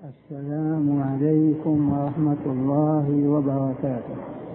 السلام عليكم ورحمة الله وبركاته.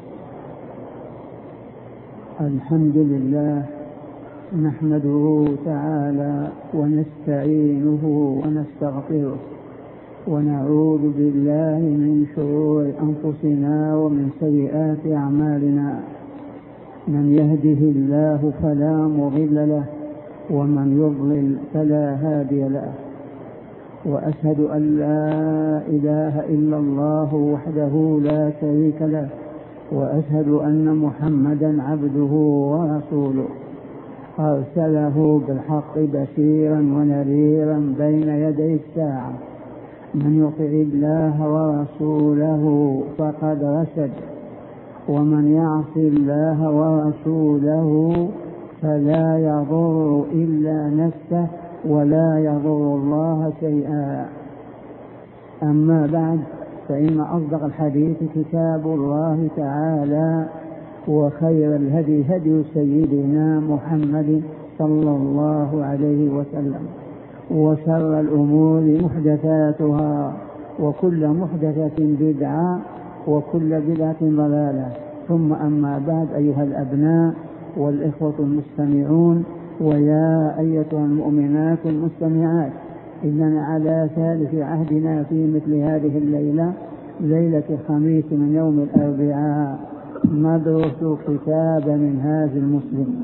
الحمد لله نحمده تعالى ونستعينه ونستغفره ونعوذ بالله من شرور أنفسنا ومن سيئات أعمالنا. من يهده الله فلا مضل له ومن يضلل فلا هادي له، وأشهد أن لا إله إلا الله وحده لا شريك له، وأشهد أن محمدا عبده ورسوله أرسله بالحق بشيرا ونذيرا بين يدي الساعة. من يطع الله ورسوله فقد رشد، ومن يعص الله ورسوله فلا يضر إلا نفسه ولا يضر الله شيئا. أما بعد، فإن أصدق الحديث كتاب الله تعالى، وخير الهدي هدي سيدنا محمد صلى الله عليه وسلم، وشر الأمور محدثاتها، وكل محدثة بدعة، وكل بدعة ضلالة. ثم أما بعد، أيها الأبناء والإخوة المستمعون، ويا أيتها المؤمنات المستمعات، إننا على ثالث عهدنا في مثل هذه الليلة، ليلة الخميس من يوم الأربعاء، ندرس كتاب منهاج المسلم.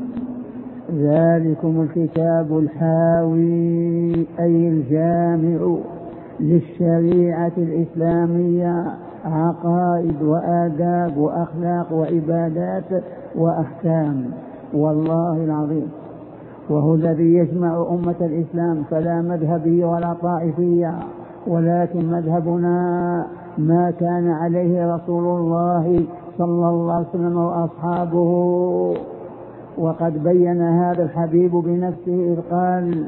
ذلكم الكتاب الحاوي أي الجامع للشريعة الإسلامية، عقائد وآداب وأخلاق وعبادات وأحكام، والله العظيم، وهو الذي يجمع أمة الإسلام، فلا مذهبية ولا طائفية، ولكن مذهبنا ما كان عليه رسول الله صلى الله عليه وسلم وأصحابه. وقد بين هذا الحبيب بنفسه إذ قال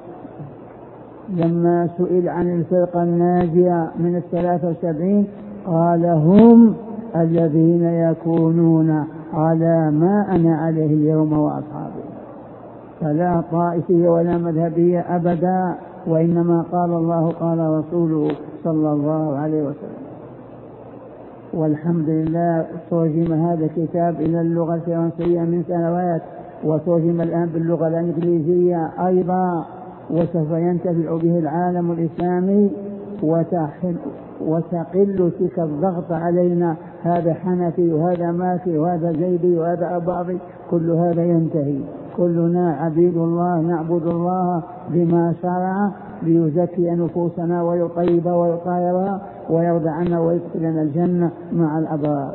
لما سئل عن الفرقة الناجية من 73، قال: هم الذين يكونون على ما أنا عليه اليوم وأصحابي. فلا طائفية ولا مذهبية أبدا، وإنما قال الله قال رسوله صلى الله عليه وسلم. والحمد لله، ترجم هذا الكتاب إلى اللغة الفرنسية من سنوات، وترجم الآن باللغة الإنجليزية أيضا، وسوف ينتفع به العالم الإسلامي، وتقل تلك الضغط علينا، هذا حنفي وهذا مالكي وهذا زيدي وهذا أباضي، كل هذا ينتهي. كلنا عبيد الله، نعبد الله بما شرع ليزكي نفوسنا ويطيب ويطهرها ويرضى عنا ويدخلنا الجنة مع الأبرار.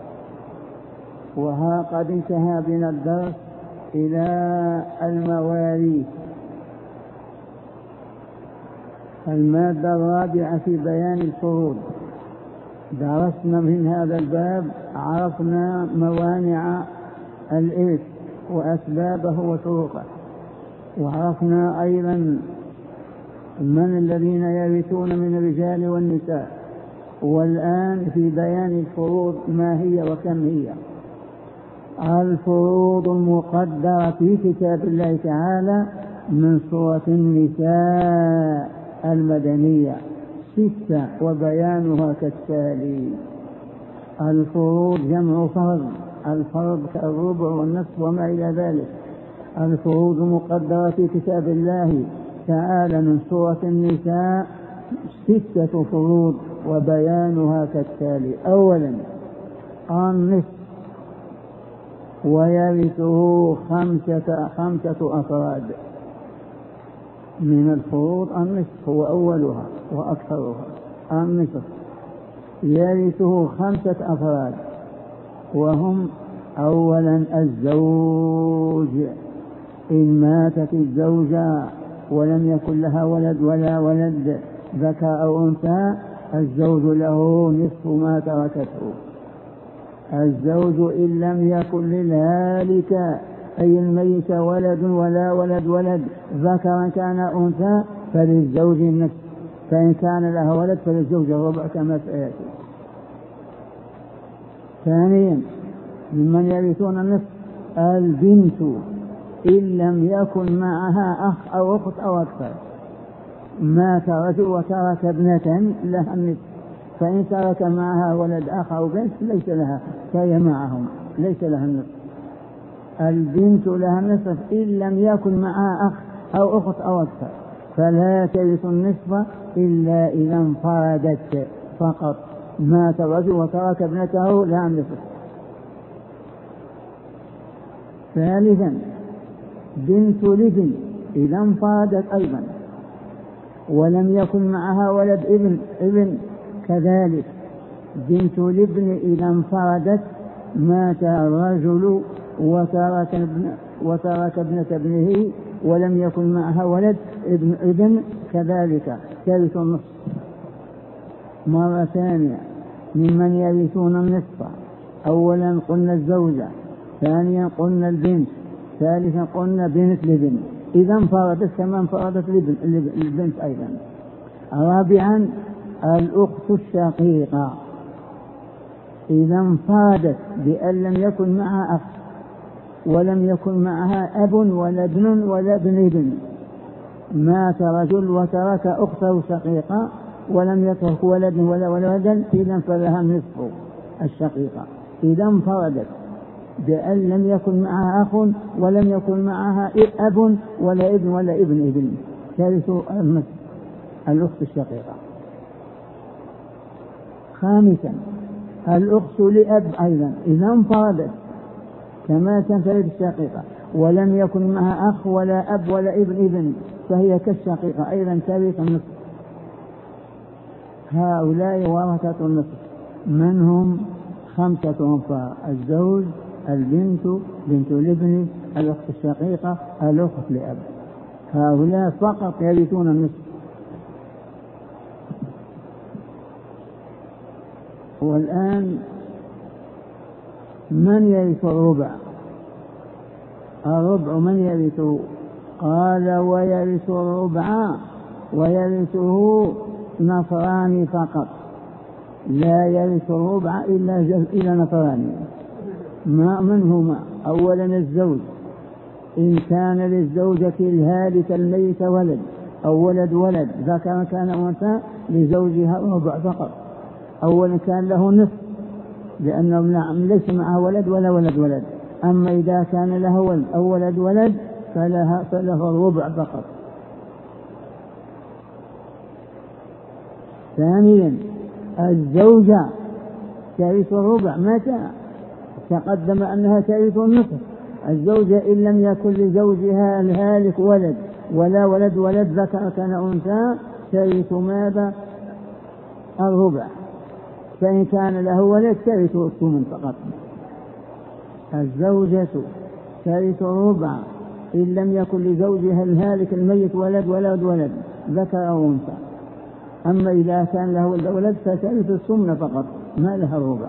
وها قد انتهى بنا الدرس إلى المواريث، المادة الرابعة في بيان الفروض. درسنا من هذا الباب، عرفنا موانع الإرث وأسبابه وطرقه، وعرفنا أيضا من الذين يرثون من الرجال والنساء. والآن في بيان الفروض، ما هي وكم هي. الفروض المقدرة في كتاب الله تعالى من سورة النساء المدنية 6، وبيانها كالتالي: الفروض جمع فرض، الفرض كالربع والنصف وما إلى ذلك. الفروض مقدرة في كتاب الله تعالى من سورة النساء 6 فروض، وبيانها كالتالي: أولا النصف، ويرثه 5 أفراد. من الفروض النصف هو أولها وأكثرها. النصف يرثه 5 أفراد، وهم: أولا الزوج، إن ماتت الزوجة ولم يكن لها ولد ولا ولد ذكر أو أنثى، الزوج له نصف ما تركته. الزوج إن لم يكن للهالك أي الميت ولد ولا ولد ذكر كان أنثى، فللزوج النصف، فإن كان لها ولد فللزوج الربع كما سيأتي. ثانيا ممن يرثون النصف البنت إن لم يكن معها أخ أو أخت أو أكثر، مات رجل وترك ابنة لها النصف، فإن ترك معها ولد آخر أو بنت ليس لها، فهي معهم ليس لها النصف. البنت لها النصف إن لم يكن معها أخ أو أخت أو أكثر، فلا ترث النصف إلا إذا انفردت فقط. مات الرجل وترك ابنته لها النصف. ثالثا بنت لابن إذا انفردت أيضا ولم يكن معها ولد ابن كذلك. بنت لابن إذا انفردت، مات الرجل وترك ابنة ابنه ولم يكن معها ولد ابن كذلك، ترث النصف. مرة ثانية ممن يرثون النصف: أولا قلنا الزوجة، ثانيا قلنا البنت، ثالثا قلنا بنت لابن إذا انفردت كما انفردت البنت أيضا. رابعا الأخت الشقيقة إذا انفردت بأن لم يكن معها أخ ولم يكن معها أب ولا ابن ولا ابن. مات رجل وترك أخته شقيقة ولم يترك ولد ولا ولدا، إذا فلها نصف الشقيقة إذا انفردت بأن لم يكن معها أخ ولم يكن معها أب ولا ابن ولا ابن، ثالث الأخت الشقيقة. خامسا الأخت لأب أيضا إذا انفردت كما تنفرد الشقيقة ولم يكن معها أخ ولا أب ولا ابن، فهي كالشقيقة أيضا ترث النصف. هؤلاء ورثة النصف. من هم؟ 5 أنفار: الزوج، البنت، بنت الابن، الأخت الشقيقة، الأخت لأب. هؤلاء فقط يرثون النصف. والآن من يرث الربع؟ الربع من يرثه؟ قال: ويرث الربع ويرثه نفران فقط، لا يرث الربع إلا نفران. من هما؟ أولا الزوج، إن كان للزوجة الهالك الميت ولد أو ولد ذكر كان أنثى لزوجها الربع فقط. أولا كان له نصف لأنه ليس معه ولد ولا ولد. أما إذا كان له ولد أو ولد فله الربع فقط. ثانيا الزوجة ترث الربع. متى؟ تقدم أنها ترث النصف. الزوجة إن لم يكن لزوجها الهالك ولد ولا ولد ذكر كان أنثى ترث ماذا؟ الربع. فإن كان له ولد ترث الثمن فقط. الزوجة ترث الربع إن لم يكن لزوجها الهالك الميت ولد ذكر أو أنثى. أما إذا كان له ولد فترث الثمن فقط، ما لها الربع.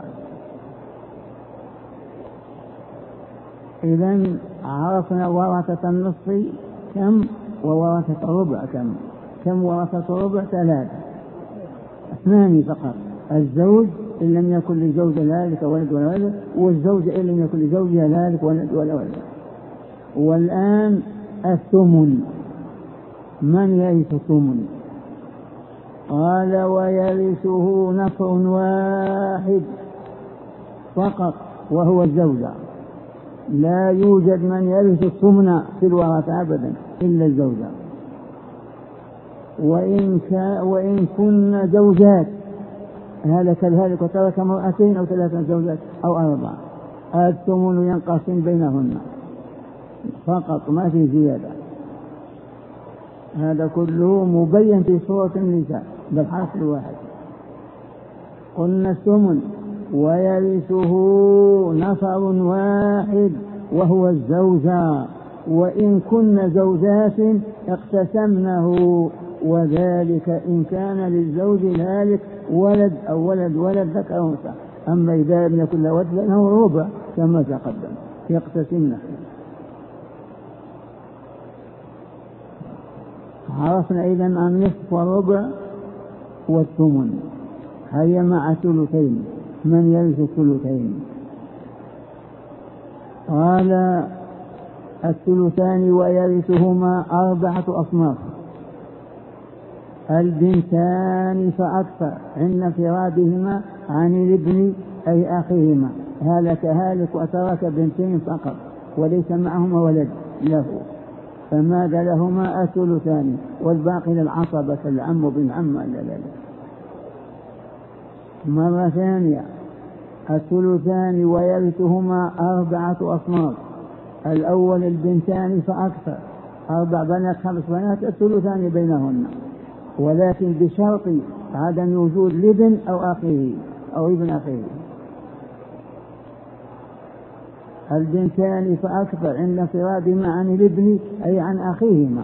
إذن عرفنا ورثة النصف كم وورثة الربع كم ورثة الربع؟ 3، 2 فقط: الزوج إن لم يكن لزوج ذلك ولد والزوجة إن لم يكن لزوجها ذلك ولد. والآن الثمن. من يرث الثمن؟ قال: ويرثه نفر واحد فقط وهو الزوجة. لا يوجد من يرث الثمن في الورثة أبدا إلا الزوجة. وإن كن زوجات، هلك الهالك وترك 2 أو 3 زوجات أو 4، الثمن ينقسم بينهن فقط، ما في زيادة. هذا كله مبين في سورة النساء بالحرف الواحد. قلنا الثمن ويرثه نفر واحد وهو الزوجة، وإن كن زوجات اقتسمنه، وذلك إن كان للزوج ذلك ولد أو ولد ذكر أو أنثى. أما إذا لم يكن له ولد فإنه الربع كما تقدم يقتسمنه. عرفنا إذن النصف والربع والثمن. هيا مع ثلثين. من يرث الثلثين؟ قال: الثلثان ويرثهما 4 أصناف. البنتان فأكثر عند انفرادهما عن الابن أي أخيهما، هلك هالك وترك بنتين فقط وليس معهما ولد له، فماذا لهما؟ الثلثان، والباقي للعصبة العم بن عم. لا. مرة ثانية الثلثان ويرثهما 4 أصناف. الأول البنتان فأكثر، 4 بنات 5 بنات، الثلثان بينهن، ولكن بشرط عدم وجود لابن أو أخيه أو ابن أخيه. البنتان فأكثر عند انفرادهما عن الابن أي عن أخيهما.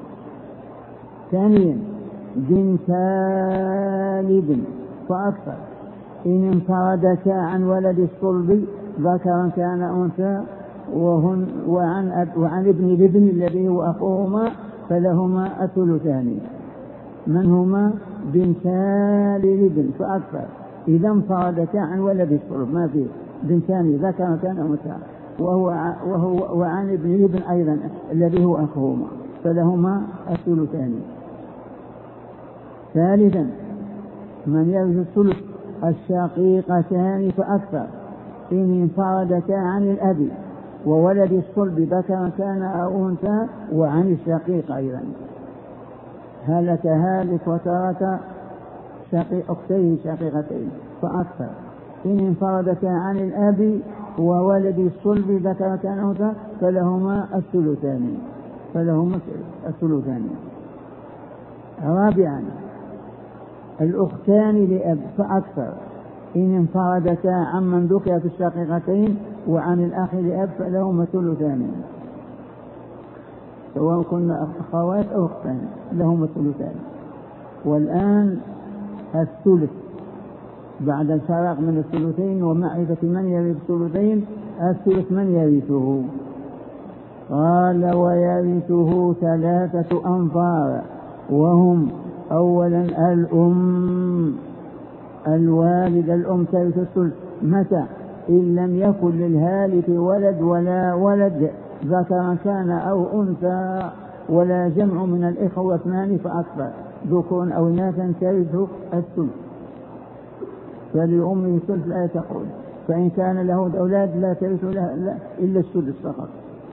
ثانيا بنتا الابن فأكثر إن انفردتا عن ولد الصلب ذكرا كان أنثى وعن ابن الابن الذي هو أخوهما فلهما الثلثان. من هما؟ بنتا الابن فأكثر إذا انفردتا عن ولد الصلب، ما فيه بنتان ذكرا كان أنثى وعن ابن الابن أيضا الذي هو أخوهما فلهما الثلثان. ثالثا من يرث الثلث الشقيقتان فأكثر إن انفردتا عن الأب وولد الصلب ذكرا كان أو أنثى وعن الشقيق أيضا. هلك هالك وترك أختيه شقيقتين فأكثر إن انفردتا عن الأب وولد الصلب ذكرا كان أو أنثى فلهما الثلثان. رابعا الأختان لأب فأكثر إن انفردتا عمن ذكر في الشقيقتين وعن الأخ لأب فلهما الثلثان، سواء كنا أخوات أو أختان لهما الثلثان. والآن الثلث بعد الفراغ من الثلثين ومعرفة من يرث الثلثين، الثلث من يرثه؟ قال ويرثه 3 أنفار، وهم أولا الأم، الوالد الأم ترث الثلث. متى؟ إن لم يكن للهالك ولد ولا ولد ذكرا كان أو أنثى ولا جمع من الإخوة 2 فأكثر ذكور أو إناثا ترث الثلث، فلأمه الثلث لا تقول، فإن كان له أولاد لا ترث إلا السدس فقط.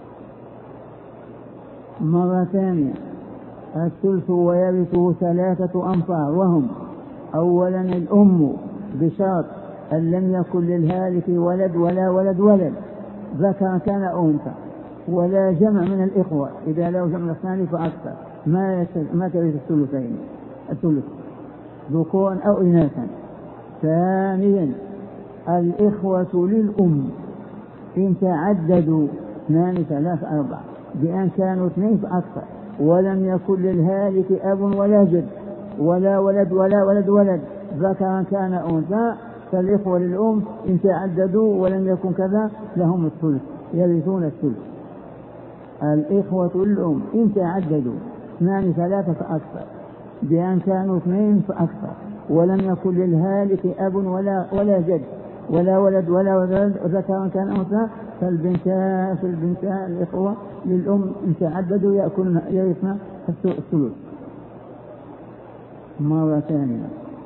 مرة ثانية الثلث ويرثه 3 أنفار، وهم أولا الأم بشرط أن لم يكن للهالك ولد ولا ولد ذكر كان أنثى ولا جمع من الإخوة، إذا له جمع 2 فأكثر ما ترث الثلث ذكور أو إناثا. ثانيا الإخوة للأم إن تعددوا 2 3 4 بأن كانوا 2 فأكثر ولم يكن للهالك أب ولا جد ولا ولد ذكرا كان أنثى، فالإخوة للأم إن تعددوا ولم يكن كذا لهم الثلث، يرثون الثلث. الإخوة للأم إن تعددوا 2 3 فأكثر بأن كانوا 2 فأكثر ولم يكن للهالك أب ولا جد ولا ولد ذكرا كان أنثى، فالبنتان الإخوة للأم إن تعددوا يرثن الثلث. مرة ثانية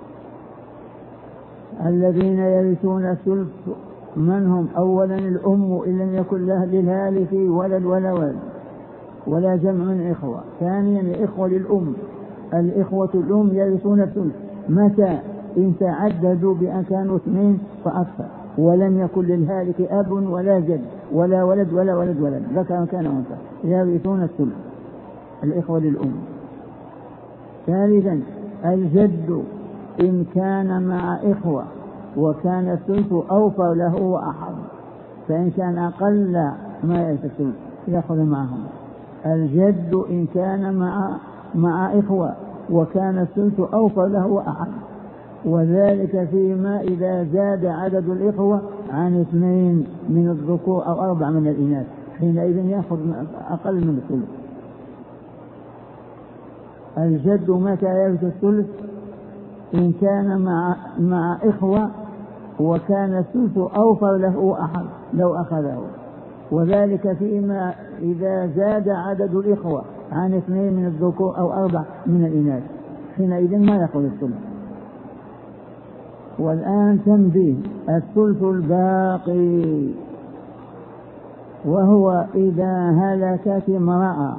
الذين يرثون الثلث من هم؟ أولا الأم إن لم يكن للهالك ولد ولا جمع من إخوة. ثانيا الإخوة للأم، الإخوة الأم يرثون الثلث. متى؟ إن تعددوا بأن كانوا 2 فأكثر ولم يكن للهالك أب ولا جد ولا ولد ذكر كان أنثى يرثون الثلث، الإخوة للأم. ثالثا الجد إن كان مع إخوة وكان الثلث أوفر له وأحظ، فإن كان أقل ما يرث الثلث يأخذ معهم. الجد إن كان مع إخوة وكان الثلث أوفر له وأحظ، وذلك فيما إذا زاد عدد الإخوة عن 2 من الذكور أو 4 من الإناث، حينئذ يأخذ أقل من الثلث. الجد متى يرث الثلث؟ إن كان مع إخوة وكان الثلث أوفر له وأحظ لو أخذه، وذلك فيما إذا زاد عدد الإخوة عن 2 من الذكور أو 4 من الإناث، حينئذ ما يأخذ الثلث. والآن تنبيه: الثلث الباقي وهو إذا هلكت امرأة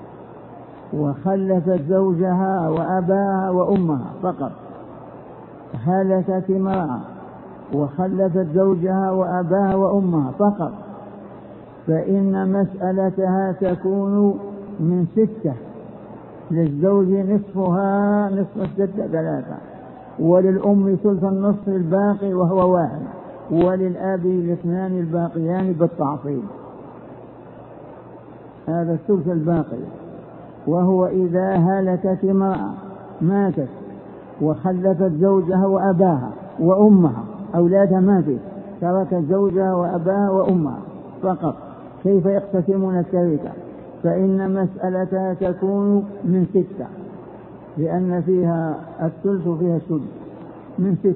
وخلفت زوجها وأباها وأمها فقط. هلكت امرأة وخلفت زوجها وأباها وأمها فقط، فإن مسألتها تكون من 6. للزوج نصفها، نصف 6 3، وللأم ثلث النصف الباقي وهو 1، وللأب 2 الباقيان بالتعصيب. هذا الثلث الباقي وهو إذا هلكت امرأة، ماتت وخلفت زوجها وأباها وأمها، أولادها ما في، تركت زوجها وأباها وأمها فقط. كيف يقتسمون التركة؟ فإن مسألتها تكون من 6، لأن فيها الثلث فيها السدس، من 6.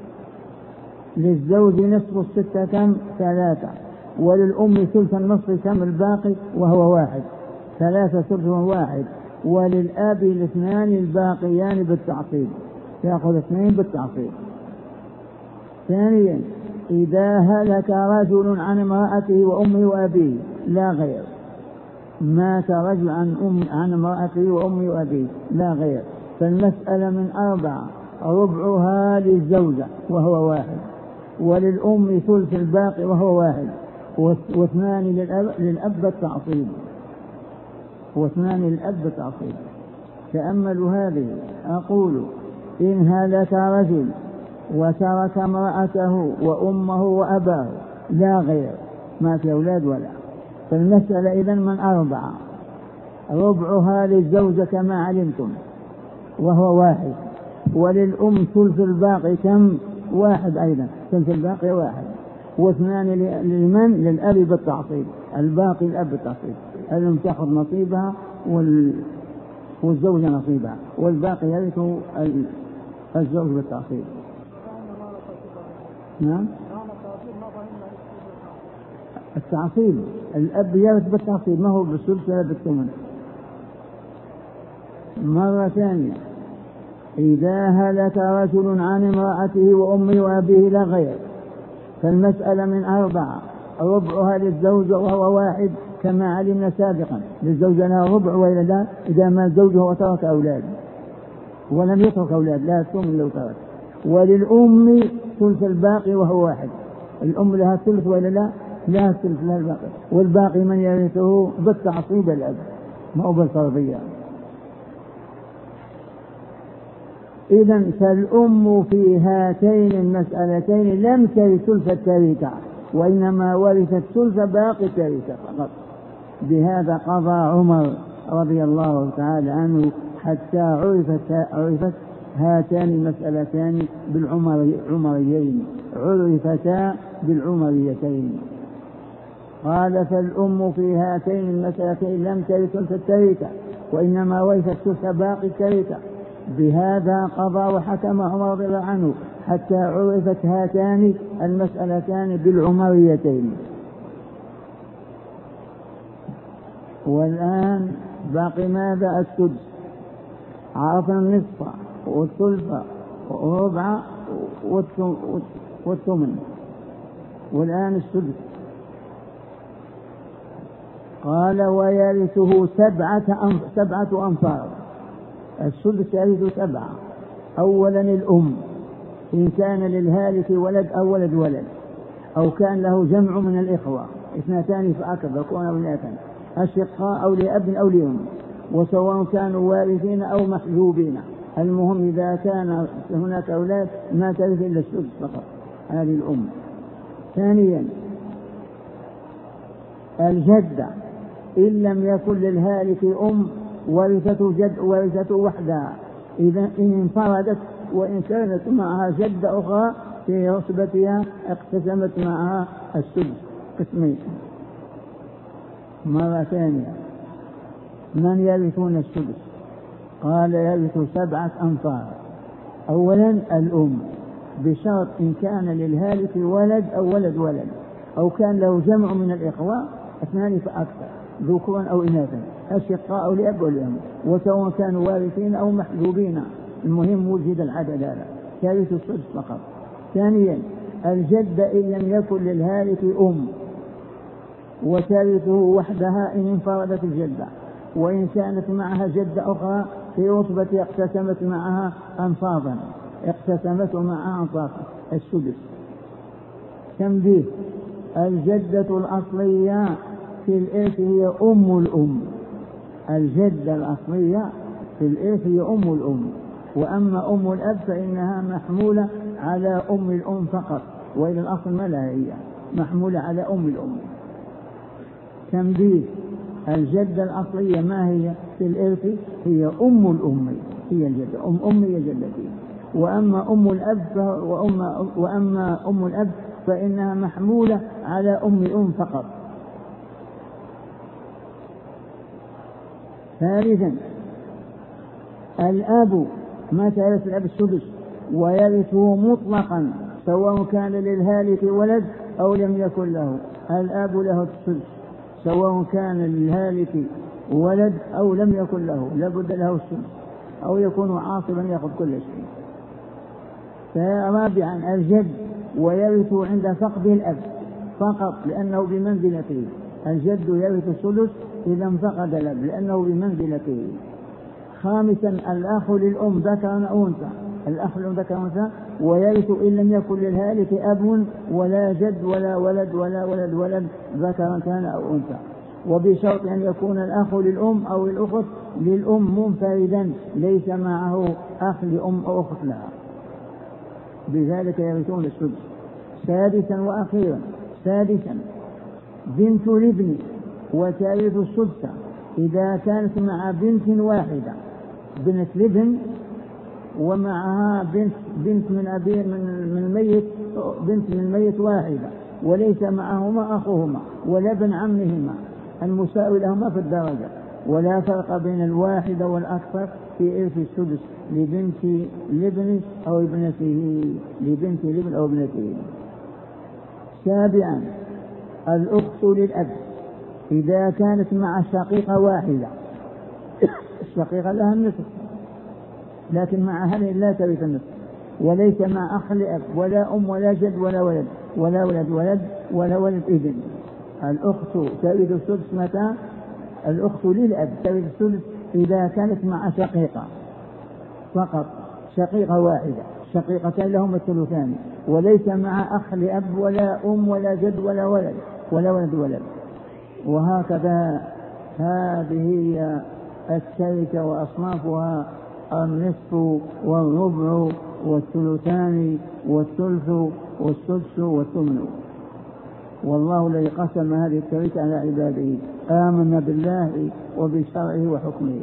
للزوج نصف 6 كم؟ 3، وللأم ثلث النصف كم الباقي وهو 1، 3 ثلث 1، وللآب 2 الباقيان بالتعصيب، يأخذ 2 بالتعصيب. ثانيا: إذا هلك رجل عن امرأته وأمه وأبيه لا غير، مات رجل عن امرأته وأمه وأبيه لا غير، فالمسألة من 4، ربعها للزوجة وهو 1، وللأم ثلث الباقي وهو 1، و2 للأب بالتعصيب، و2 للأب بالتعصيب. تأملوا هذه. أقول: إن هلك رجل وترك امرأته وأمه وأباه لا غير، ما في أولاد ولا، فالمسألة إذن من 4، ربعها للزوجة كما علمتم وهو 1، وللأم ثلث الباقي كم؟ 1 أيضا، ثلث الباقي 1، و2 لمن؟ للأب بالتعصيب، الباقي الأب بالتعصيب. الأم تأخذ نصيبها والزوجة نصيبها، والباقي يرث الزوج بالتعصيب. نعم، التعصيب الأب يرث بالتعصيب، ما هو بالثلث ولا بالثمن. مرة ثانية: إذا هلك رجل عن امرأته وأمه وأبيه لا غير، فالمسألة من 4، ربعها للزوج وهو 1 كما علمنا سابقا، للزوج لها ربع وإلا لا إذا ما زوجه وترك أولاد، ولم يترك أولاد لا ثمن لو ترك، وللأم ثلث الباقي وهو 1، الأم لها ثلث وإلا لا، لها ثلث لها الباقي، والباقي من يرثه بالتعصيب الأب، ما هو بالفرضية. إذن فالأم في هاتين المسألتين لم ترث ثلث التركة، وإنما ورثت ثلث باقي التركة فقط. بهذا قضى عمر رضي الله تعالى عنه حتى عرفت هاتان المسألتان بالعمريين، عرفتا بالعمريتين. قال: فالأم في هاتين المسألتين لم ترث ثلث التركة، وإنما ورثت ثلث باقي التركة. بهذا قضى وحكم عمر رضي الله عنه حتى عرفت هاتان المسألتان بالعمريتين. والآن باقي ماذا؟ السدس. عرفنا النصف والثلث والربع والثمن، والآن السدس. قال: ويرثه 7 أنفار. السدس يرث 7. أولا الأم إن كان للهالك ولد أو ولد، أو كان له جمع من الإخوة 2 فأكثر كون وليدا، أشقاء أو لأب أو لأم، وسواء كانوا وارثين أو محجوبين، المهم إذا كان هناك أولاد ما ترث إلا السدس فقط، هذه الأم. ثانيا الجدة إن لم يكن للهالك أم ورثته جد ورثته وحدها، إذا إن انفردت وإن كانت معها جدة أخرى في عصبتها اقتسمت معها السدس قسمين. مرة ثانية: من يرثون السدس؟ قال: يرث 7 أنفار. أولا الأم بشرط إن كان للهالك ولد أو ولد، أو كان له جمع من الإخوة 2 فأكثر ذكورا أو إناثا، أشقاء أو لأب أو لأم، وسواء كانوا وارثين أو محجوبين المهم وجد العدد هذا ترث السدس فقط. ثانيا الجد إن لم يكن للهالك وترثه وحدها إن انفردت الجدة، وإن كانت معها جدة أخرى في رتبة اقتسمت معها أنصافا السدس. تنبيه: الجدة الأصلية في الإرث هي أم الأم. الجدة الأصلية في الإرث هي أم الأم، وأما أم الأب فإنها محمولة على أم الأم فقط، وإلى الأصل ما لها، هي محمولة على أم الأم. تنبيه: الجدة الأصلية ما هي في الإرث؟ هي أم الأم، هي الجدة أم هي جدتي. وأما أم الأب فإنها محمولة على أم الأم فقط. ثالثا الأب متى يرث الأب السدس ويرثه مطلقا سواء كان للهالك ولد أو لم يكن له. الأب له السدس سواء كان للهالك ولد أو لم يكن له، لابد له السدس، أو يكون عاصبا يأخذ كل شيء. رابعا الجد ويرث عند فقد الأب فقط لأنه بمنزلته. الجد يرث السدس إذا فقد الأب لأنه بمنزلته. خامسا الأخ للأم ذكر أو أنثى، الأخ للأم ذكر أو أنثى ويرث إن لم يكن للهالك أب ولا جد ولا ولد ذكر كان أو أنثى، وبشرط أن يكون الأخ للأم أو الأخت للأم منفردا ليس معه أخ لأم أو أخت لها، بذلك يرثون السدس. سادسا وأخيرا بنت الابن وترث السدس إذا كانت مع بنت واحدة، بنت الابن ومعها بنت من الميت، بنت من الميت واحدة وليس معهما أخوهما ولا ابن عمهما المساوي لهما في الدرجة، ولا فرق بين الواحدة والأكثر في إرث السدس لبنت الابن أو ابنته، لبنت الابن أو ابنته. سابعا الأخت للأب إذا كانت مع شقيقة واحدة، الشقيقة لها النصف لكن مع هذه لا ترث النصف، وليس مع أخ لأب ولا أم ولا جد ولا ولد ابن. الأخت ترث السدس متى؟ الأخت للأب ترث السدس إذا كانت مع شقيقة فقط، شقيقة واحدة، شقيقتان لهم الثلثان، وليس مع أخ لأب ولا أم ولا جد ولا ولد. وهكذا هذه التركة وأصنافها: النصف والربع والثلثان والثلث والسدس والثمن. والله الذي قسم هذه التركة على عباده آمنا بالله وبشرعه وحكمه.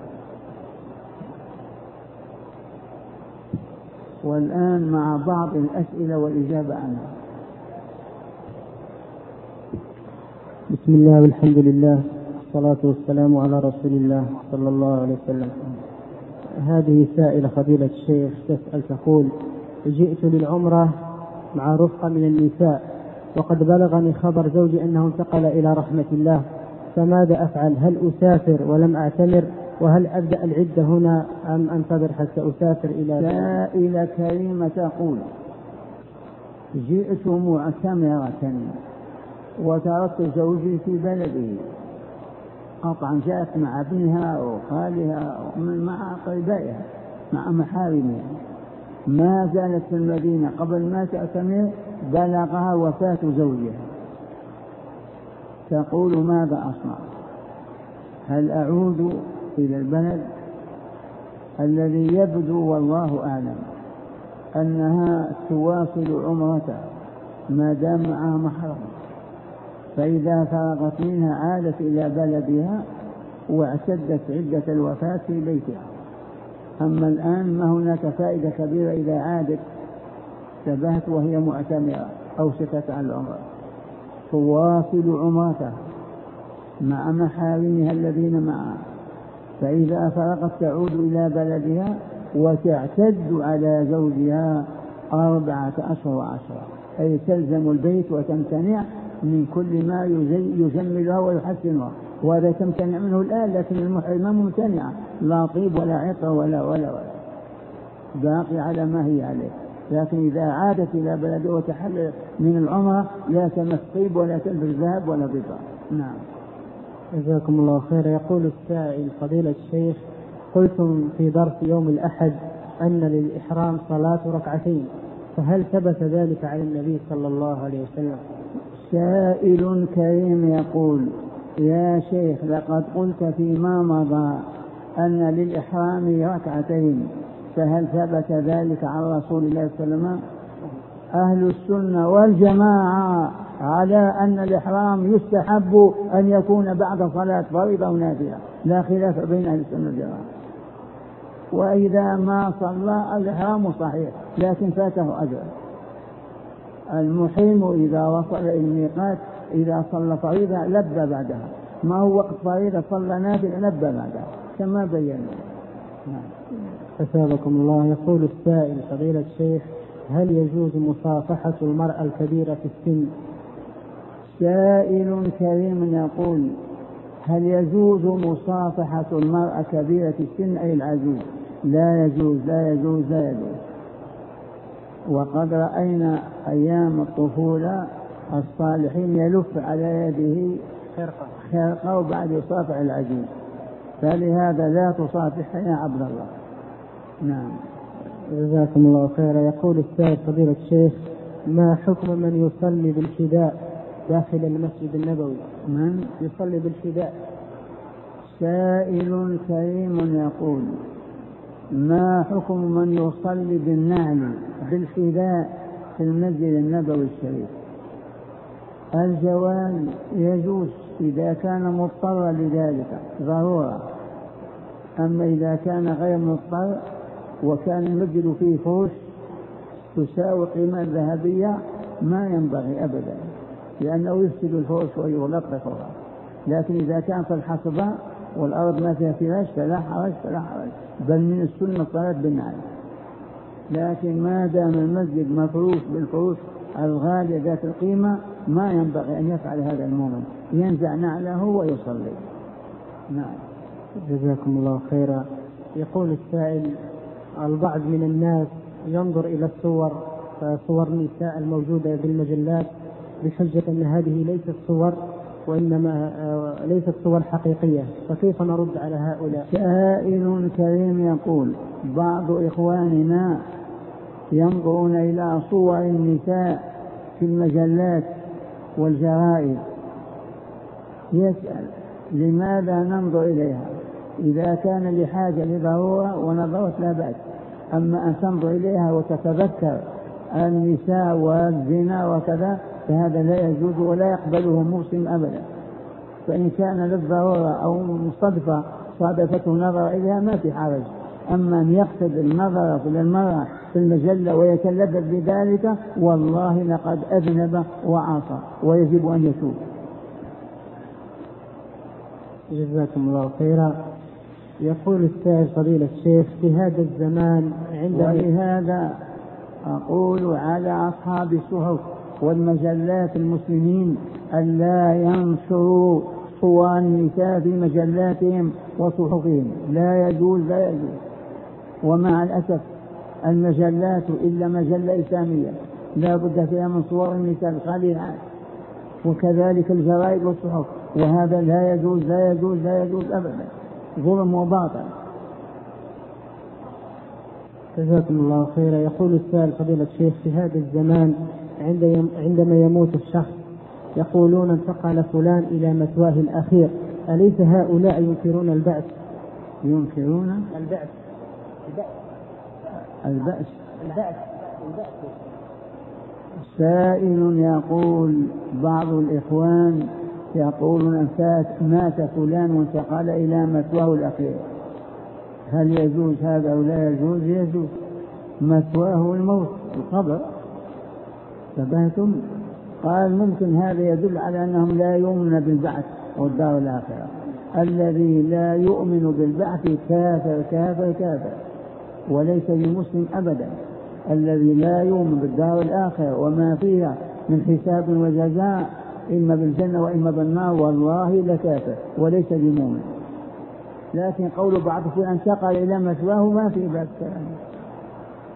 والآن مع بعض الأسئلة والإجابة عنها. بسم الله والحمد لله والصلاة والسلام على رسول الله صلى الله عليه وسلم. هذه سائلة فضيلة الشيخ تسأل تقول: جئت للعمرة مع رفقة من النساء وقد بلغني خبر زوجي أنه انتقل إلى رحمة الله، فماذا أفعل؟ هل أسافر ولم أعتمر؟ وهل أبدأ العدة هنا أم أنتظر حتى أسافر إلى؟ سائلة كريمة تقول: جئت معتمرة وتركت زوجي في بلده، قطعا جاءت مع ابنها وخالها مع قريبائها مع محارمها، ما زالت في المدينة قبل ما تعتمر بلغها وفاة زوجها، تقول: ماذا أصنع؟ هل أعود إلى البلد؟ الذي يبدو والله أعلم أنها تواصل عمرتها ما دام معها محرم، فإذا فرغت منها عادت إلى بلدها واعتدت عدة الوفاة في بيتها. أما الآن ما هناك فائدة كبيرة إذا عادت تبهت وهي معتمرة أو شكت عن العمرة، تواصل عمرتها مع محارمها الذين معها، فإذا فرغت تعود إلى بلدها وتعتد على زوجها 4 أشهر و10، أي تلزم البيت وتمتنع من كل ما يجملها ويحسنها، وهذا تمتنع منه الآن، لكن المحرمة ممتنعة، لا طيب ولا عطر ولا باقي على ما هي عليه. لكن إذا عادت إلى بلده وتحلل من العمرة لا تمس طيب ولا تلبس ذهب ولا فضة. نعم. جزاكم الله خير. يقول السائل: فضيلة الشيخ، قلتم في درس يوم الأحد أن للإحرام صلاة ركعتين، فهل ثبت ذلك على النبي صلى الله عليه وسلم؟ سائل كريم يقول: يا شيخ، لقد قلت فيما مضى أن للإحرام ركعتين، فهل ثبت ذلك عن رسول الله صلى الله عليه وسلم؟ أهل السنة والجماعة على أن الإحرام يستحب أن يكون بعد صلاة فريضة ونافلة، لا خلاف بين أهل السنة والجماعة. وإذا ما صلى الإحرام صحيح لكن فاته أجر. المحرم إذا وصل إلى الميقات إذا صلى فريضة لبى بعدها، ما هو وقت فريضة صلى نافلة لبى بعدها كما بينا. أثابكم الله. يقول السائل: فضيلة الشيخ، هل يجوز مصافحة المرأة الكبيرة في السن؟ سائل كريم يقول: هل يجوز مصافحة المرأة كبيرة في السن أي العجوز؟ لا يجوز لا يجوز لا يجوز. وقد رأينا أيام الطفولة الصالحين يلف على يده خرقة وبعد يصافح العجوز، فلهذا لا تصافح يا عبد الله. نعم. جزاكم الله خيرا. يقول السائل: فضيلة الشيخ، ما حكم من يصلي بالحذاء داخل المسجد النبوي؟ من يصلي بالحذاء؟ سائل كريم يقول: ما حكم من يصلي بالنعل بالحذاء في المسجد النبوي الشريف؟ الجواب: يجوز إذا كان مضطرا لذلك ضرورة. أما إذا كان غير مضطر وكان المسجد فيه فروش تساوي قيمة ذهبية ما ينبغي أبدا، لأنه يفسد الفروش ويغلقها. لكن إذا كان في الحصبة والأرض ما فيها فراش فلا حرج فلا حرج، بل من السنة الصلاة بالنعل. لكن ما دام المسجد مفروش بالفروش الغالية ذات القيمة ما ينبغي أن يفعل هذا المؤمن، ينزع نعله ويصلي. نعم. جزاكم الله خيرا. يقول السائل: البعض من الناس ينظر إلى صور النساء الموجودة بالمجلات بحجة أن هذه ليست صور وإنما ليست صور حقيقية، فكيف نرد على هؤلاء؟ سائل كريم يقول: بعض إخواننا ينظرون إلى صور النساء في المجلات والجرائد، يسأل: لماذا ننظر إليها؟ إذا كان لحاجة لضرورة ونظرت لا بأس، أما أن تنظر إليها وتتذكر النساء والزنا وكذا فهذا لا يجوز ولا يقبله مسلم أبدا. فإن كان للضرورة أو مصادفة صادفته نظر إليها ما في حرج، أما أن يقصد النظر للمرأة في المجلة ويتلذذ بذلك والله لقد أذنب وعصى ويجب أن يتوب. جزاكم الله خيرا. يقول السائل: فضيلة الشيخ، في هذا الزمان ولهذا أقول على أصحاب الصحف والمجلات المسلمين أن لا ينشروا صور النساء في مجلاتهم وصحفهم، لا يجوز لا يجوز. ومع الأسف المجلات إلا مجلة إسلامية لا بد فيها من صور النساء الخالعات، وكذلك الجرائد والصحف، وهذا لا يجوز لا يجوز لا يجوز أبدا، ظلم وباطل. جزاكم الله خيرا. يقول السائل: فضيلة الشيخ، في هذا الزمان عندما يموت الشخص يقولون انتقل فلان إلى مثواه الأخير، أليس هؤلاء ينكرون البعث؟ ينكرون البعث. سائل يقول: بعض الإخوان يقولون مات فلان وانتقل إلى مثواه الأخير، هل يجوز هذا أو لا يجوز؟ يجوز. مثواه الموت القبر، تبهتم. قال ممكن هذا يدل على أنهم لا يؤمنون بالبعث والدار الآخرة. الذي لا يؤمن بالبعث كافر كافر كافر وليس بمسلم أبدا. الذي لا يؤمن بالدار الآخرة وما فيها من حساب وجزاء إما بالجنة وإما بالنار والله لكافر وليس بمؤمن. لكن قول بعض فلان انتقل إلى مثواه ما في بأس.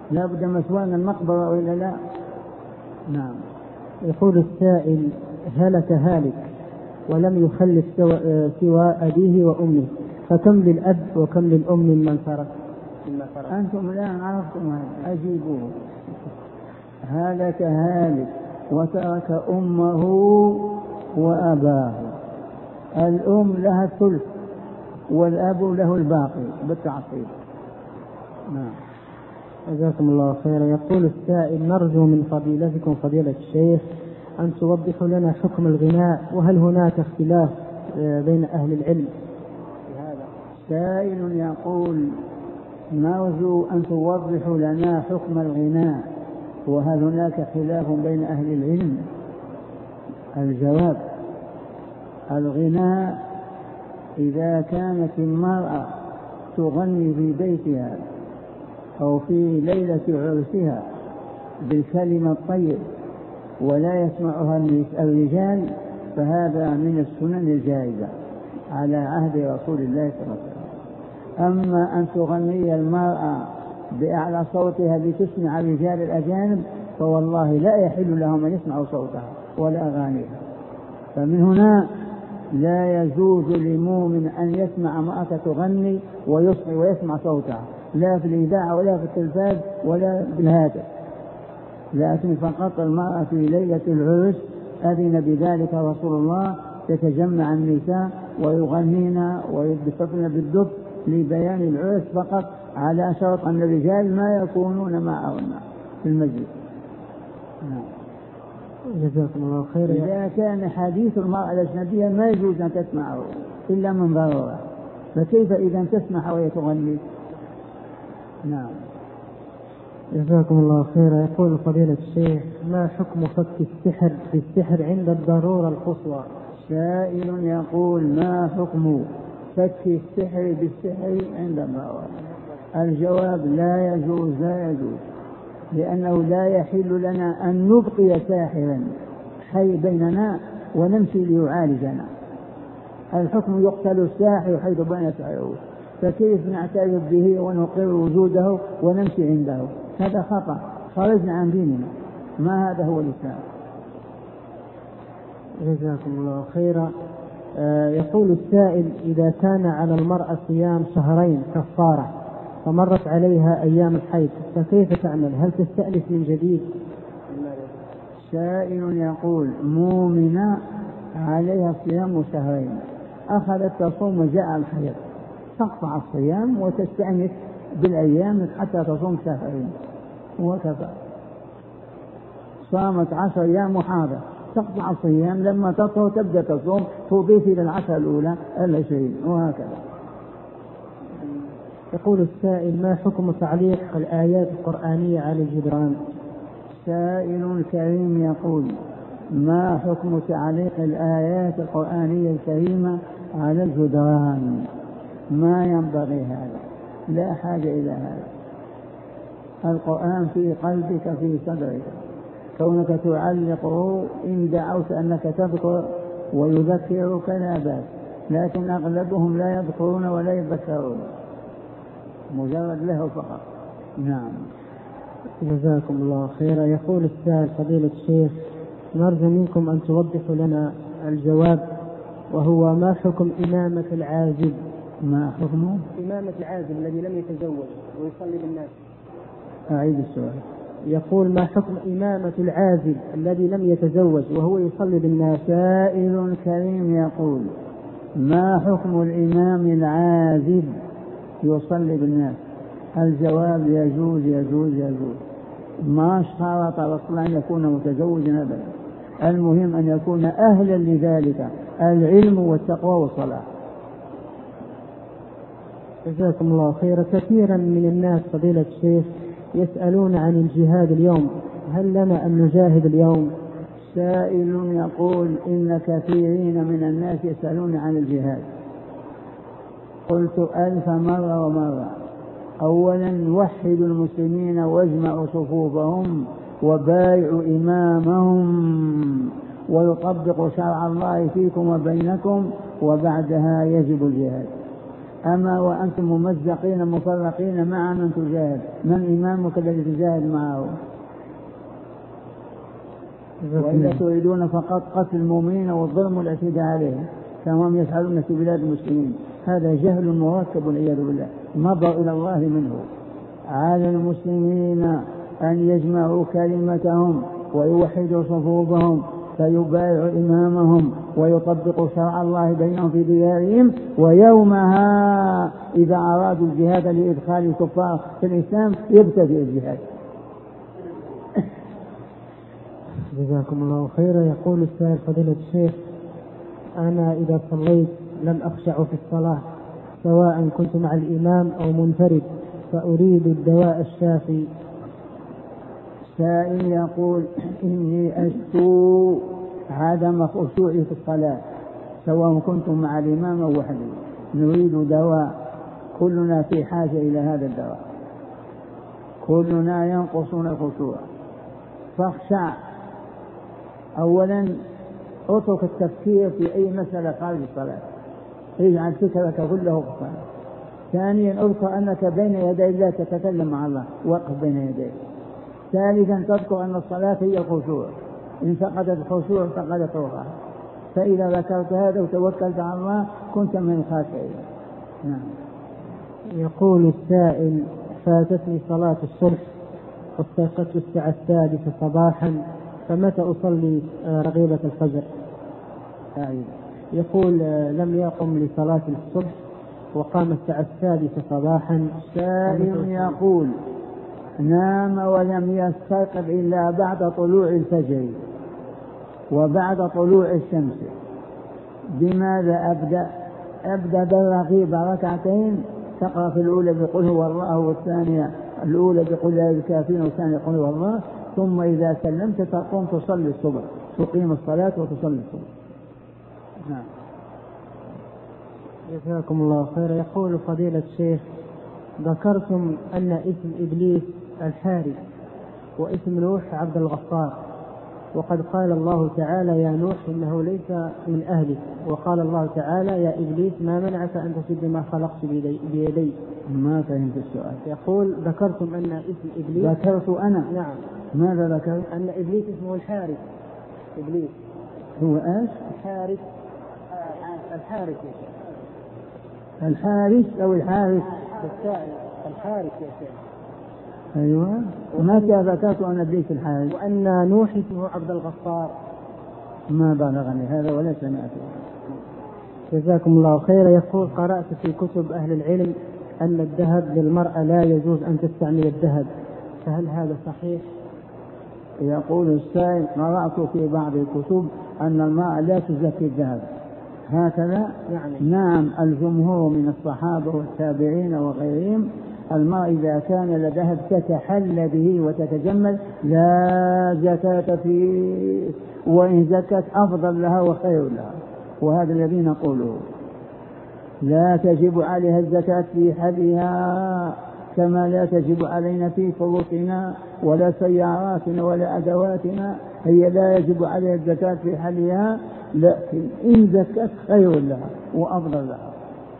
لا بد مسوان المقبرة وإلا لا. نعم. يقول السائل: هلك هالك ولم يخلف سوى أبيه وأمه، فكم للأب وكم للأم من ترك؟ أنتم الآن عرفتم هذا، أجيبوه. هلك هالك وترك أمه وأباه، الأم لها الثلث والأب له الباقي بالتعصيب. نعم. جزاكم الله خيرا. يقول السائل: نرجو من فضيلتكم فضيلة الشيخ أن توضحوا لنا حكم الغناء، وهل هناك اختلاف بين أهل العلم في هذا؟ سائل يقول: نرجو أن توضحوا لنا حكم الغناء، وهل هناك خلاف بين أهل العلم؟ الجواب: الغناء إذا كانت المرأة تغني في بيتها أو في ليلة عرسها بالكلمة الطيب ولا يسمعها الرجال، فهذا من السنن الجائزة على عهد رسول الله صلى الله عليه وسلم. أما أن تغني المرأة بأعلى صوتها لتسمع الرجال الأجانب، فوالله لا يحل لهم أن يسمعوا صوتها ولا أغانيها. فمن هنا لا يجوز لمؤمن أن يسمع امرأة تغني ويصغي ويسمع صوتها، لا في الإذاعة ولا في التلفاز ولا بالهاتف، لكن فقط المرأة في ليلة العرس أذن بذلك رسول الله، تتجمع النساء ويغنين ويبسطن بالدف لبيان العرس فقط، على شرط أن الرجال ما يكونون معهن في المجلس. جزاكم الله خيرا. إذا كان حديث المرأة الأجنبية ما يجوز أن تسمعه إلا من ضرورة، فكيف إذا تسمح وهي تغني؟ نعم. جزاكم الله خيرا. يقول فضيلة الشيخ: ما حكم فك السحر بالسحر عند الضرورة القصوى؟ سائل يقول: ما حكم فك السحر بالسحر عند الضرورة؟ الجواب: لا يجوز، لا يجوز، لأنه لا يحل لنا أن نبقي ساحرا حي بيننا ونمشي ليعالجنا. الحكم يقتل الساحر حيث بين سحره، فكيف نعترف به ونقر وجوده ونمشي عنده؟ هذا خطأ، خرجنا عن ديننا، ما هذا هو الإسلام. جزاكم الله خيرا. يقول السائل: إذا كان على المرأة صيام شهرين كفارة فمرت عليها أيام الحيض، فكيف تعمل؟ هل تستأنف من جديد؟ سائل يقول: مؤمنة عليها صيام شهرين، أخذت تصوم وجاء الحيض، تقطع الصيام وتستأنف بالأيام حتى تصوم شهرين وكفى. صامت 10 أيام محاضة، تقطع الصيام، لما تطهر تبدأ تصوم، تضيف إلى العشر الأولى 20 وهكذا. يقول السائل: ما حكم تعليق الآيات القرآنية على الجدران؟ سائل كريم يقول: ما حكم تعليق الآيات القرآنية الكريمة على الجدران؟ ما ينبغي هذا، لا حاجة إلى هذا. القرآن في قلبك في صدرك، كونك تعلقه إن دعوت أنك تذكر ويذكرك لا بأس، لكن أغلبهم لا يذكرون ولا يذكرون، مجرد له فقط. نعم. جزاكم الله خيرا. يقول السائل: فضيلة الشيخ، نرجو منكم أن توضحوا لنا الجواب، وهو ما حكم إمامة العازب؟ ما حكمه؟ إمامة العازب الذي لم يتزوج ويصلي بالناس. أعيد السؤال. يقول: ما حكم إمامة العازب الذي لم يتزوج وهو يصلي بالناس؟ سائل كريم يقول: ما حكم الإمام العازب يصلي بالناس؟ الجواب: يجوز يجوز يجوز، ما اشترط رسول أن يكون متزوجا أبدا، المهم أن يكون أهلا لذلك، العلم والتقوى والصلاة. جزاكم الله خيرا. كثيرا من الناس فضيلة الشيخ يسألون عن الجهاد اليوم، هل لنا أن نجاهد اليوم؟ سائل يقول: إن كثيرين من الناس يسألون عن الجهاد. قلت 1000 مرة ومرة: أولا وحدوا المسلمين واجمعوا صفوفهم وبايعوا إمامهم ويطبقوا شرع الله فيكم وبينكم، وبعدها يجب الجهاد. أما وأنتم ممزقين مفرقين مع من تجاهد؟ من إمامك الذي تجاهد معه؟ وإذا تريدون فقط قتل المؤمنين والظلم والاعتداء عليهم كما هم يفعلون في بلاد المسلمين، هذا جهل مركب والعياذ بالله، نظر إلى الله منه. على المسلمين أن يجمعوا كلمتهم ويوحدوا صفوفهم فيبايعوا إمامهم ويطبقوا شرع الله بينهم في ديارهم، ويومها إذا أرادوا الجهاد لإدخال الكفار في الإسلام يبتدئ الجهاد. جزاكم الله خيرا. يقول السائل فضيلة الشيخ: أنا إذا صليت لم أخشع في الصلاة سواء كنت مع الإمام أو منفرد، فأريد الدواء الشافي. سائل يقول: إني أشكو عدم خشوعي في الصلاة سواء كنت مع الإمام أو وحدي، نريد دواء، كلنا في حاجة إلى هذا الدواء، كلنا ينقصنا الخشوع. فاخشع. أولا اترك التفكير في أي مسألة خارج الصلاة، اجعل فكرك كله في الصلاة. ثانيا اذكر أنك بين يدي الله تتكلم مع الله، وقف بين يديه. ثالثا تذكر أن الصلاة هي الخشوع، إن فقدت الخشوع فقدت روحها، فإذا ذكرت هذا وتوكلت على الله كنت من الخاشعين. نعم. يقول السائل: فاتتني صلاة الصبح واستيقظت الساعة 6 صباحا، فمتى أصلي رغيبة الفجر؟ يقول: لم يقم لصلاة الصبح وقام الساعة 6 صباحا. سائل يقول: نام ولم يستيقظ إلا بعد طلوع الفجر وبعد طلوع الشمس، بماذا أبدأ بالرغيبة ركعتين، تقرأ في الأولى بقل هو الله، والثانية الأولى بقل يا الكافرون، والثانية قل هو الله، ثم إذا سلمت تقوم تصلي الصبح، تقيم الصلاة وتصلي الصبح. نعم. جزاكم الله خيرا. يقول فضيلة الشيخ: ذكرتم أن اسم إبليس الحارث واسم نوح عبد الغفار، وقد قال الله تعالى: يا نوح إنه ليس من أهلك، وقال الله تعالى: يا إبليس ما منعك أن تسجد ما خلقت بيدي. ما فهمت السؤال. يقول: ذكرتم أن اسم إبليس. ذكرت أنا. نعم. ماذا ذكرت؟ أن إبليس اسمه الحارث. إبليس هو إيش؟ الحارث. الحارث يا شيخ. الحارث أو الحارث؟ الحارث يا شيخ. أيوة. متى ذكرت أن إبليس الحارث؟ وأن نوح اسمه عبد الغفار. ما بلغني هذا ولا سمعته. جزاكم الله خيرا. يقول: قرأت في كتب أهل العلم أن الذهب للمرأة لا يجوز أن تستعمل الذهب، فهل هذا صحيح؟ يقول السائل: قرأت في بعض الكتب أن المرأة لا تزكي الذهب، هكذا؟ نعم. الجمهور من الصحابة والتابعين وغيرهم المرأة إذا كان لذهب تتحلى به وتتجمل لا زكاة فيه، وإن زكت أفضل لها وخير لها، وهذا الذي نقوله. لا تجب عليها الزكاة في حلها كما لا تجب علينا في فروسنا ولا سياراتنا ولا أدواتنا، هي لا يجب عليها الزكاة في حلها، لكن إن زكت خير لها وأفضل لها.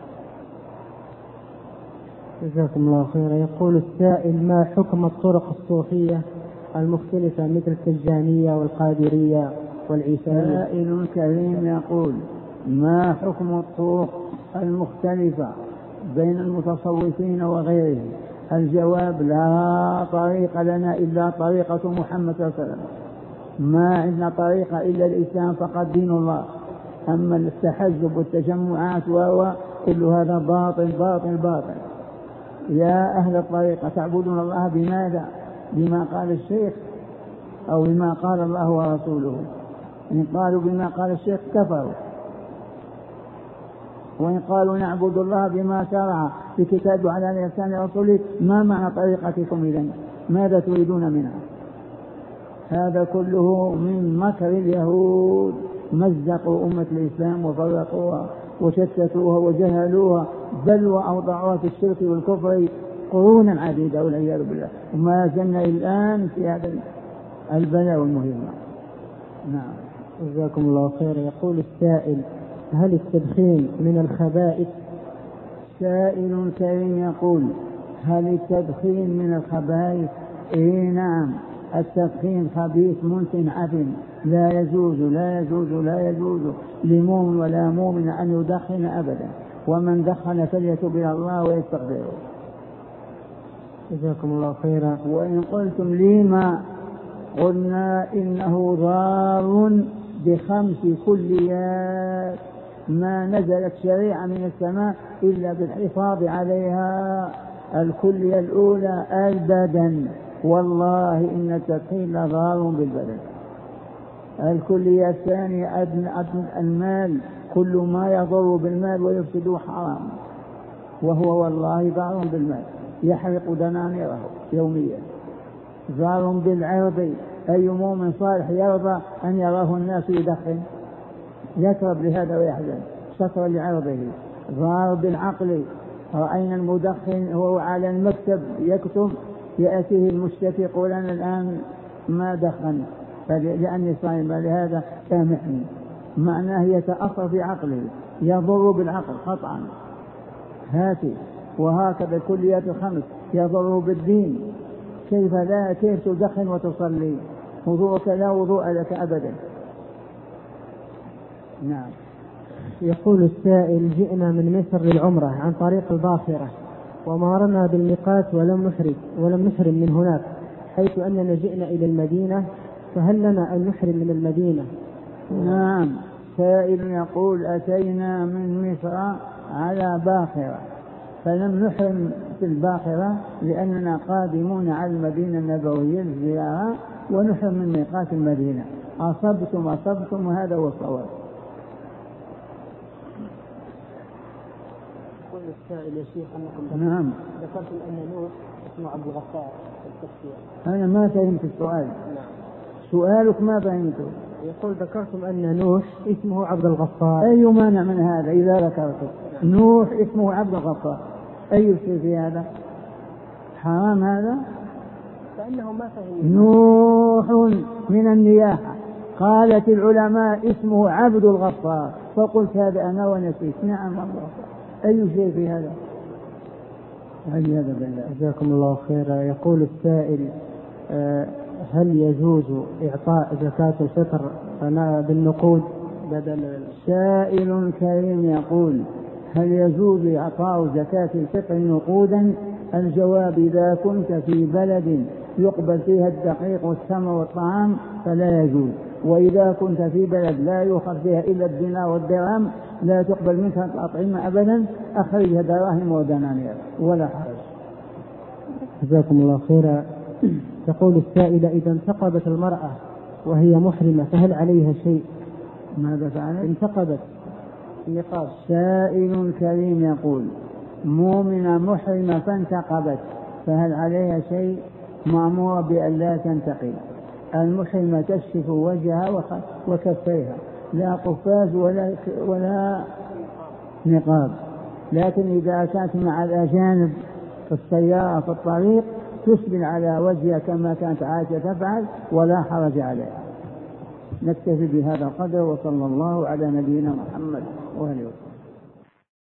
جزاكم الله خيرا. يقول السائل: ما حكم الطرق الصوفية المختلفة مثل التجانية والقادرية والعيسانية؟ سائل كريم يقول: ما حكم الطرق المختلفة بين المتصوفين وغيرهم؟ الجواب: لا طريق لنا إلا طريقة محمد صلى الله عليه وسلم، ما عندنا طريقة إلا الإسلام فقط دين الله، أما التحزب والتجمعات كل هذا باطل باطل باطل. يا أهل الطريقة تعبدون الله بماذا؟ بما قال الشيخ أو بما قال الله ورسوله؟ إن قالوا بما قال الشيخ كفروا، وإن قالوا نعبد الله بما شرع في كتاب على لسان رسوله ما معنى طريقتكم إذن؟ ماذا تريدون منها؟ هذا كله من مكر اليهود، مزقوا أمة الإسلام وفرقوها وشتتوها وجهلوها، بل وأوضعوها في الشرك والكفر قرونا عديدة والعياذ بالله، وما زلنا الآن في هذا البلاء والمهمة. نعم. جزاكم الله خيرا. يقول السائل: هل التدخين من الخبائث؟ سائل كريم يقول: هل التدخين من الخبائث؟ إيه نعم، التدخين خبيث منتن عفن، لا يجوز لا يجوز لا يجوز لمؤمن ولا مؤمن أن يدخن أبدا، ومن دخن فليتوب إلى الله ويستغفره. جزاكم الله خيرا. وإن قلتم لما، قلنا إنه ضار ب5 كليات ما نزلت شريعة من السماء إلا بالحفاظ عليها. الكلية الأولى البدن، والله إن التدخين لضار بالبدن. الكلية الثانية المال، كل ما يضر بالمال ويفسده حرام، وهو والله ضار بالمال، يحرق دنانيره يوميا. ضار بالعرض، أي مؤمن صالح يرضى أن يراه الناس يدخن؟ يكرب لهذا ويحزن سترا لعرضه. ضار بالعقل، رأينا المدخن وهو على المكتب يكتب، يأتيه المشتكي يقول: أنا الآن ما دخن لأني صائم، لهذا سامحني. معناه يتأثر في عقله، يضر بالعقل قطعا. هاتي وهكذا كليات 5 يضر بالدين. كيف تدخن وتصلي؟ وضوءك لا وضوء لك أبدا. نعم. يقول السائل: جئنا من مصر للعمرة عن طريق الباخرة، ومررنا بالميقات ولم نحرم من هناك، حيث أننا جئنا إلى المدينة، فهل لنا أن نحرم من المدينة؟ نعم. سائل يقول: أتينا من مصر على باخرة فلم نحرم في الباخرة لأننا قادمون على المدينة النبوية للزيارة ونحرم من ميقات المدينة. أصبتم وهذا هو الصواب. يقول السائل: يا شيخ أنكم نعم ذكرتم أن نوح اسمه عبد الغفار في التفسير. أنا ما فهمت السؤال. نعم. سؤالك ما فهمته. يقول: ذكرتم أن نوح اسمه عبد الغفار. أي مانع من هذا إذا ذكرته؟ نوح اسمه عبد الغفار، أي شيء في هذا؟ حرام هذا؟ فإنه ما فهم. نوح من النياحة، قالت العلماء اسمه عبد الغفار، فقلت هذا أنا ونسيت. نعم الله، أي شيء في هذا؟ جزاكم الله خيرا. يقول السائل: هل يجوز إعطاء زكاة الفطر بالنقود بدل؟ سائل كريم يقول: هل يجوز إعطاء زكاة الفطر نقودا؟ الجواب: إذا كنت في بلد يقبل فيها الدقيق والتمر والطعام فلا يجوز، وإذا كنت في بلد لا يؤخذ فيها إلا الدينار والدرهم لا تقبل منك الأطعمة أبدا، أخرجها دراهم ودنانير ولا حرج. جزاكم الله خيرا. تقول السائلة: إذا انتقبت المرأة وهي محرمة فهل عليها شيء؟ ماذا فعلت؟ انتقبت النقاب. سائل كريم يقول: مؤمنة محرمة فانتقبت فهل عليها شيء؟ مأمورة بأن لا تنتقب. المحرمة تكشف وجهها وكفيها، لا قفاز ولا نقاب، لكن إذا كانت مع الأجانب في السيارة في الطريق تسبل على وجهها كما كانت عائشة تفعل ولا حرج عليها. نكتفي بهذا القدر، وصلى الله على نبينا محمد وآله وسلم.